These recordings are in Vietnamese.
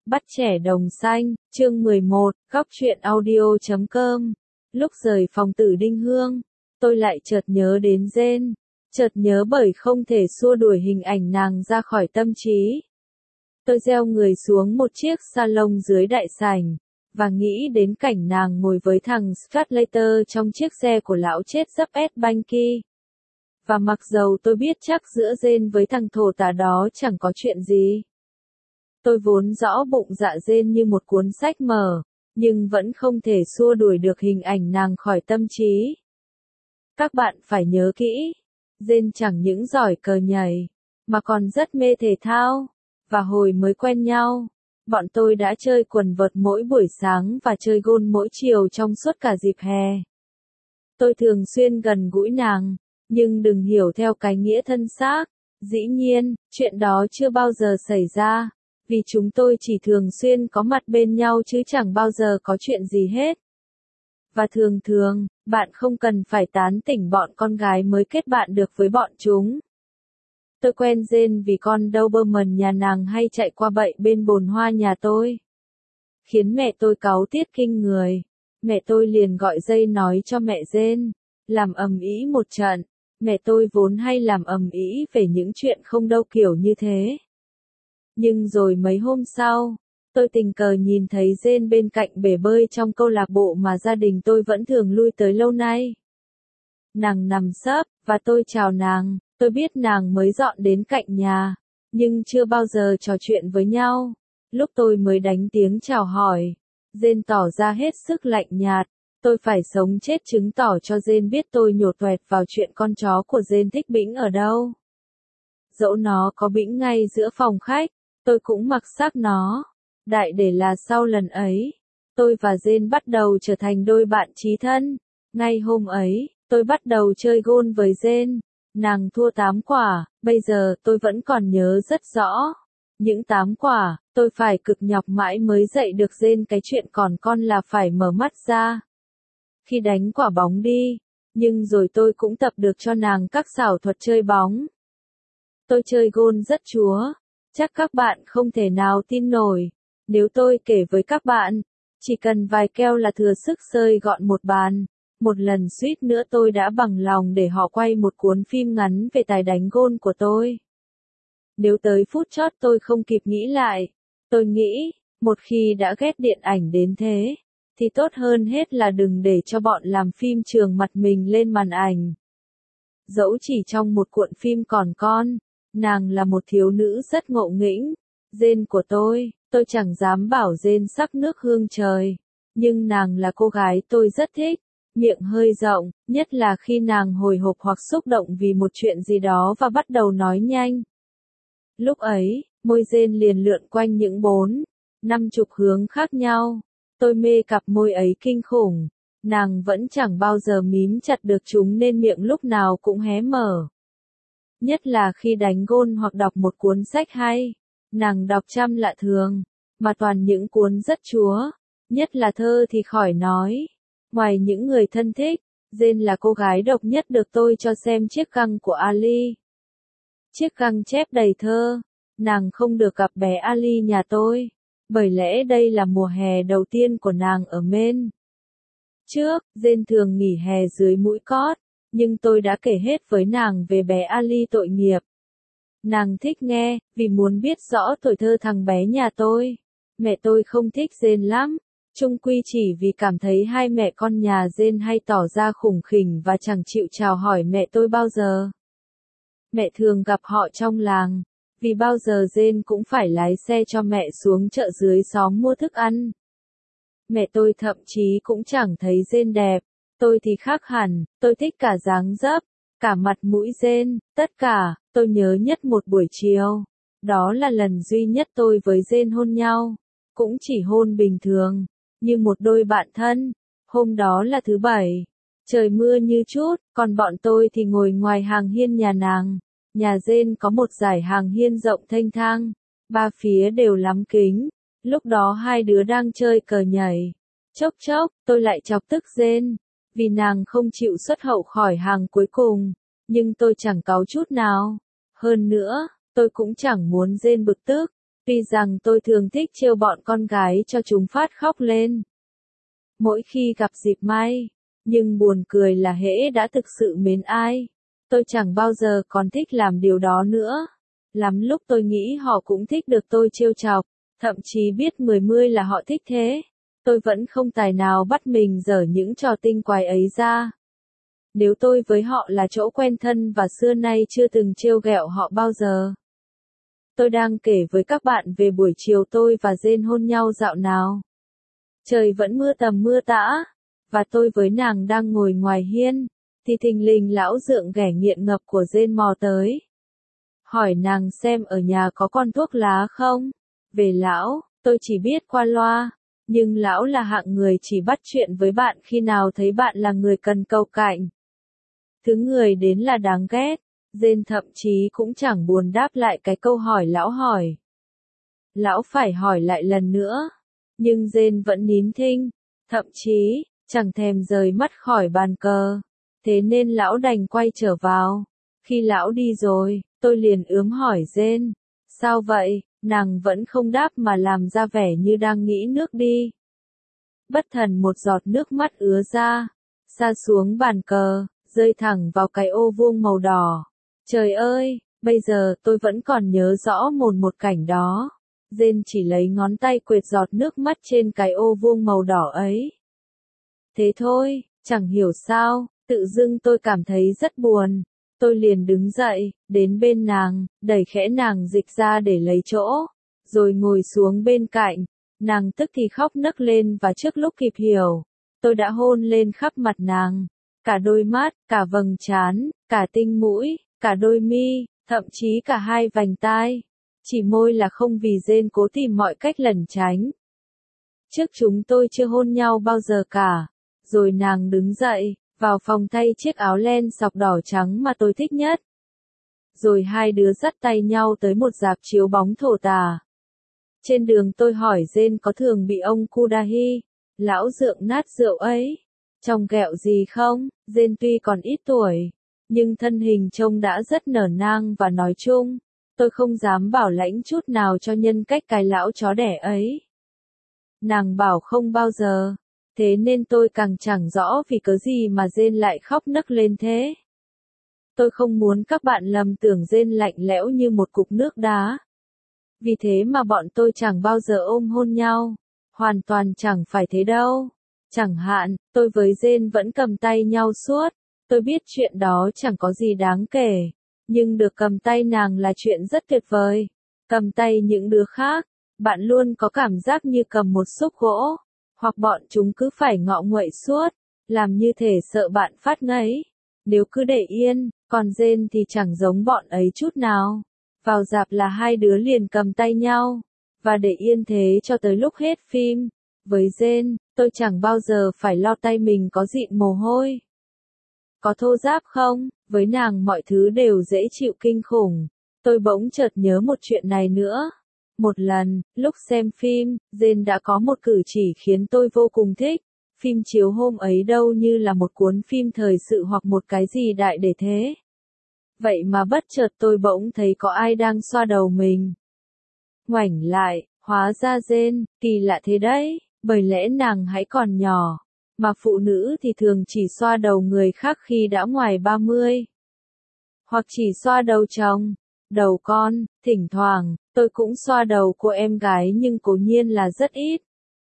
Bắt trẻ đồng xanh, chương 11, góc truyện audio.com. Lúc rời phòng Tử Đinh Hương, tôi lại chợt nhớ đến Jane, chợt nhớ bởi không thể xua đuổi hình ảnh nàng ra khỏi tâm trí. Tôi gieo người xuống một chiếc salon dưới đại sảnh, và nghĩ đến cảnh nàng ngồi với thằng Scatlater trong chiếc xe của lão chết dấp S Banky. Và mặc dầu tôi biết chắc giữa Jane với thằng thổ tả đó chẳng có chuyện gì. Tôi vốn rõ bụng dạ Jane như một cuốn sách mở, nhưng vẫn không thể xua đuổi được hình ảnh nàng khỏi tâm trí. Các bạn phải nhớ kỹ, Jane chẳng những giỏi cờ nhảy, mà còn rất mê thể thao. Và hồi mới quen nhau, bọn tôi đã chơi quần vợt mỗi buổi sáng và chơi golf mỗi chiều trong suốt cả dịp hè. Tôi thường xuyên gần gũi nàng, nhưng đừng hiểu theo cái nghĩa thân xác. Dĩ nhiên, chuyện đó chưa bao giờ xảy ra, vì chúng tôi chỉ thường xuyên có mặt bên nhau chứ chẳng bao giờ có chuyện gì hết. Và thường thường, bạn không cần phải tán tỉnh bọn con gái mới kết bạn được với bọn chúng. Tôi quen Jane vì con Doberman nhà nàng hay chạy qua bậy bên bồn hoa nhà tôi, khiến mẹ tôi cáu tiết kinh người. Mẹ tôi liền gọi dây nói cho mẹ Jane, làm ầm ĩ một trận. Mẹ tôi vốn hay làm ầm ĩ về những chuyện không đâu kiểu như thế. Nhưng rồi mấy hôm sau, tôi tình cờ nhìn thấy Jane bên cạnh bể bơi trong câu lạc bộ mà gia đình tôi vẫn thường lui tới lâu nay. Nàng nằm sấp, và tôi chào nàng. Tôi biết nàng mới dọn đến cạnh nhà, nhưng chưa bao giờ trò chuyện với nhau. Lúc tôi mới đánh tiếng chào hỏi, Jane tỏ ra hết sức lạnh nhạt. Tôi phải sống chết chứng tỏ cho Jane biết tôi nhổ toẹt vào chuyện con chó của Jane thích bĩnh ở đâu. Dẫu nó có bĩnh ngay giữa phòng khách, tôi cũng mặc xác nó. Đại để là sau lần ấy, tôi và Jane bắt đầu trở thành đôi bạn chí thân. Ngay hôm ấy, tôi bắt đầu chơi golf với Jane. Nàng thua 8 quả, bây giờ tôi vẫn còn nhớ rất rõ. Những 8 quả, tôi phải cực nhọc mãi mới dạy được Jane cái chuyện còn con là phải mở mắt ra khi đánh quả bóng đi. Nhưng rồi tôi cũng tập được cho nàng các xảo thuật chơi bóng. Tôi chơi golf rất chúa, chắc các bạn không thể nào tin nổi nếu tôi kể với các bạn, chỉ cần vài keo là thừa sức xơi gọn một bàn. Một lần suýt nữa tôi đã bằng lòng để họ quay một cuốn phim ngắn về tài đánh golf của tôi. Nếu tới phút chót tôi không kịp nghĩ lại, tôi nghĩ, một khi đã ghét điện ảnh đến thế, thì tốt hơn hết là đừng để cho bọn làm phim chường mặt mình lên màn ảnh. Dẫu chỉ trong một cuộn phim còn con, nàng là một thiếu nữ rất ngộ nghĩnh. Jane của tôi chẳng dám bảo Jane sắc nước hương trời, nhưng nàng là cô gái tôi rất thích. Miệng hơi rộng, nhất là khi nàng hồi hộp hoặc xúc động vì một chuyện gì đó và bắt đầu nói nhanh. Lúc ấy, môi Jane liền lượn quanh những 4-50 hướng khác nhau. Tôi mê cặp môi ấy kinh khủng. Nàng vẫn chẳng bao giờ mím chặt được chúng nên miệng lúc nào cũng hé mở. Nhất là khi đánh golf hoặc đọc một cuốn sách hay. Nàng đọc trăm lạ thường, mà toàn những cuốn rất chúa. Nhất là thơ thì khỏi nói. Ngoài những người thân thích, Jane là cô gái độc nhất được tôi cho xem chiếc găng của Ali. Chiếc găng chép đầy thơ. Nàng không được gặp bé Ali nhà tôi, bởi lẽ đây là mùa hè đầu tiên của nàng ở Maine. Trước, Jane thường nghỉ hè dưới mũi cót, nhưng tôi đã kể hết với nàng về bé Ali tội nghiệp. Nàng thích nghe, vì muốn biết rõ tuổi thơ thằng bé nhà tôi. Mẹ tôi không thích Jane lắm. Chung quy chỉ vì cảm thấy hai mẹ con nhà Jane hay tỏ ra khủng khỉnh và chẳng chịu chào hỏi mẹ tôi bao giờ. Mẹ thường gặp họ trong làng, vì bao giờ Jane cũng phải lái xe cho mẹ xuống chợ dưới xóm mua thức ăn. Mẹ tôi thậm chí cũng chẳng thấy Jane đẹp, tôi thì khác hẳn, tôi thích cả dáng dấp, cả mặt mũi Jane, tất cả. Tôi nhớ nhất một buổi chiều, đó là lần duy nhất tôi với Jane hôn nhau, cũng chỉ hôn bình thường, như một đôi bạn thân. Hôm đó là thứ Bảy, trời mưa như chút, còn bọn tôi thì ngồi ngoài hàng hiên nhà nàng. Nhà Jane có một dải hàng hiên rộng thênh thang, ba phía đều lắm kính. Lúc đó hai đứa đang chơi cờ nhảy. Chốc chốc, tôi lại chọc tức Jane, vì nàng không chịu xuất hậu khỏi hàng cuối cùng, nhưng tôi chẳng cáu chút nào. Hơn nữa, tôi cũng chẳng muốn Jane bực tức, Tuy rằng tôi thường thích trêu bọn con gái cho chúng phát khóc lên mỗi khi gặp dịp may, nhưng buồn cười là hễ đã thực sự mến ai, tôi chẳng bao giờ còn thích làm điều đó nữa. Lắm lúc tôi nghĩ họ cũng thích được tôi trêu chọc, thậm chí biết mười mươi là họ thích thế. Tôi vẫn không tài nào bắt mình dở những trò tinh quái ấy ra. Nếu tôi với họ là chỗ quen thân và xưa nay chưa từng trêu ghẹo họ bao giờ. Tôi đang kể với các bạn về buổi chiều tôi và Jane hôn nhau dạo nào. Trời vẫn mưa tầm mưa tã, và tôi với nàng đang ngồi ngoài hiên, thì thình lình lão dượng ghẻ nghiện ngập của Jane mò tới. Hỏi nàng xem ở nhà có con thuốc lá không? Về lão, tôi chỉ biết qua loa, nhưng lão là hạng người chỉ bắt chuyện với bạn khi nào thấy bạn là người cần cầu cạnh. Thứ người đến là đáng ghét, Jane thậm chí cũng chẳng buồn đáp lại cái câu hỏi lão hỏi. Lão phải hỏi lại lần nữa, nhưng Jane vẫn nín thinh, thậm chí, chẳng thèm rời mắt khỏi bàn cờ. Thế nên lão đành quay trở vào. Khi lão đi rồi, tôi liền ướm hỏi Jane, sao vậy? Nàng vẫn không đáp mà làm ra vẻ như đang nghĩ nước đi. Bất thần một giọt nước mắt ứa ra, sa xuống bàn cờ, rơi thẳng vào cái ô vuông màu đỏ. Trời ơi, bây giờ tôi vẫn còn nhớ rõ một cảnh đó. Jane chỉ lấy ngón tay quệt giọt nước mắt trên cái ô vuông màu đỏ ấy. Thế thôi, chẳng hiểu sao, tự dưng tôi cảm thấy rất buồn. Tôi liền đứng dậy, đến bên nàng, đẩy khẽ nàng dịch ra để lấy chỗ, rồi ngồi xuống bên cạnh. Nàng tức thì khóc nấc lên và trước lúc kịp hiểu, tôi đã hôn lên khắp mặt nàng. Cả đôi mắt, cả vầng trán, cả tinh mũi, cả đôi mi, thậm chí cả hai vành tai. Chỉ môi là không vì Jane cố tìm mọi cách lẩn tránh. Trước chúng tôi chưa hôn nhau bao giờ cả. Rồi nàng đứng dậy, vào phòng thay chiếc áo len sọc đỏ trắng mà tôi thích nhất. Rồi hai đứa dắt tay nhau tới một rạp chiếu bóng thổ tà. Trên đường tôi hỏi Jane có thường bị ông Kudahi, lão dượng nát rượu ấy, tròng ghẹo gì không? Jane tuy còn ít tuổi, nhưng thân hình trông đã rất nở nang và nói chung, tôi không dám bảo lãnh chút nào cho nhân cách cái lão chó đẻ ấy. Nàng bảo không bao giờ. Thế nên tôi càng chẳng rõ vì cớ gì mà Jane lại khóc nấc lên thế. Tôi không muốn các bạn lầm tưởng Jane lạnh lẽo như một cục nước đá. Vì thế mà bọn tôi chẳng bao giờ ôm hôn nhau. Hoàn toàn chẳng phải thế đâu. Chẳng hạn, tôi với Jane vẫn cầm tay nhau suốt. Tôi biết chuyện đó chẳng có gì đáng kể. Nhưng được cầm tay nàng là chuyện rất tuyệt vời. Cầm tay những đứa khác, bạn luôn có cảm giác như cầm một xúc gỗ. Hoặc bọn chúng cứ phải ngọ nguậy suốt, làm như thể sợ bạn phát ngấy. Nếu cứ để yên, còn Jane thì chẳng giống bọn ấy chút nào. Vào rạp là hai đứa liền cầm tay nhau, và để yên thế cho tới lúc hết phim. Với Jane, tôi chẳng bao giờ phải lo tay mình có dịn mồ hôi. Có thô ráp không? Với nàng mọi thứ đều dễ chịu kinh khủng. Tôi bỗng chợt nhớ một chuyện này nữa. Một lần, lúc xem phim, Jane đã có một cử chỉ khiến tôi vô cùng thích. Phim chiếu hôm ấy đâu như là một cuốn phim thời sự hoặc một cái gì đại để thế. Vậy mà bất chợt tôi bỗng thấy có ai đang xoa đầu mình. Ngoảnh lại, hóa ra Jane, kỳ lạ thế đấy, bởi lẽ nàng hãy còn nhỏ, mà phụ nữ thì thường chỉ xoa đầu người khác khi đã ngoài 30. Hoặc chỉ xoa đầu chồng, đầu con, thỉnh thoảng, tôi cũng xoa đầu cô em gái nhưng cố nhiên là rất ít.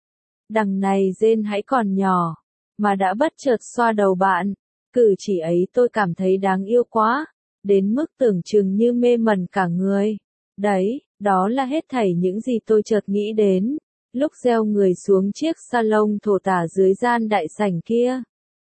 Đằng này Jane hãy còn nhỏ, mà đã bất chợt xoa đầu bạn. Cử chỉ ấy tôi cảm thấy đáng yêu quá, đến mức tưởng chừng như mê mẩn cả người. Đấy, đó là hết thảy những gì tôi chợt nghĩ đến, lúc gieo người xuống chiếc salon thổ tả dưới gian đại sảnh kia.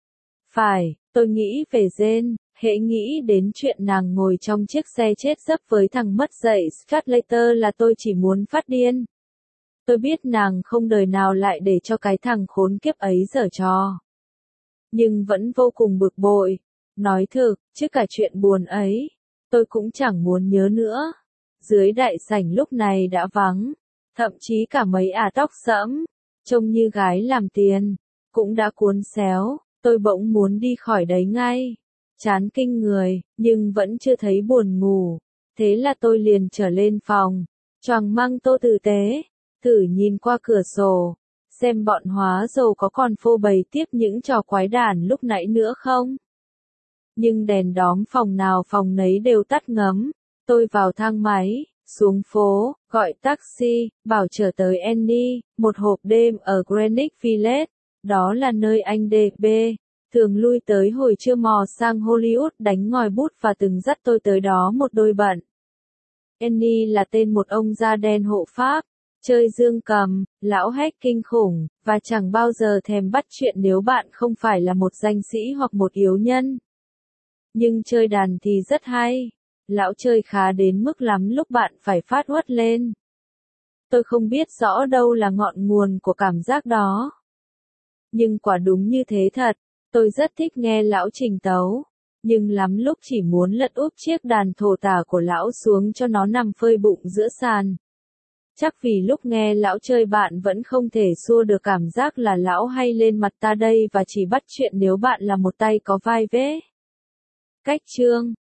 Phải, tôi nghĩ về Jane, hễ nghĩ đến chuyện nàng ngồi trong chiếc xe chết dấp với thằng mất dạy Scatlater là tôi chỉ muốn phát điên. Tôi biết nàng không đời nào lại để cho cái thằng khốn kiếp ấy giở trò. Nhưng vẫn vô cùng bực bội. Nói thực, chứ cả chuyện buồn ấy, tôi cũng chẳng muốn nhớ nữa. Dưới đại sảnh lúc này đã vắng, thậm chí cả mấy ả tóc sẫm, trông như gái làm tiền, cũng đã cuốn xéo, tôi bỗng muốn đi khỏi đấy ngay. Chán kinh người, nhưng vẫn chưa thấy buồn ngủ. Thế là tôi liền trở lên phòng, Choàng măng tô tử tế, thử nhìn qua cửa sổ, xem bọn hóa dầu có còn phô bày tiếp những trò quái đản lúc nãy nữa không. Nhưng đèn đóm phòng nào phòng nấy đều tắt ngấm. Tôi vào thang máy, xuống phố, gọi taxi, bảo chở tới Annie, một hộp đêm ở Greenwich Village. Đó là nơi anh D.B. thường lui tới hồi chưa mò sang Hollywood đánh ngòi bút và từng dắt tôi tới đó một đôi bận. Annie là tên một ông da đen hộ pháp, chơi dương cầm, lão hách kinh khủng, và chẳng bao giờ thèm bắt chuyện nếu bạn không phải là một danh sĩ hoặc một yếu nhân. Nhưng chơi đàn thì rất hay. Lão chơi khá đến mức lắm lúc bạn phải phát uất lên. Tôi không biết rõ đâu là ngọn nguồn của cảm giác đó. Nhưng quả đúng như thế thật, tôi rất thích nghe lão trình tấu. Nhưng lắm lúc chỉ muốn lật úp chiếc đàn thổ tả của lão xuống cho nó nằm phơi bụng giữa sàn. Chắc vì lúc nghe lão chơi bạn vẫn không thể xua được cảm giác là lão hay lên mặt ta đây và chỉ bắt chuyện nếu bạn là một tay có vai vế. Cách chương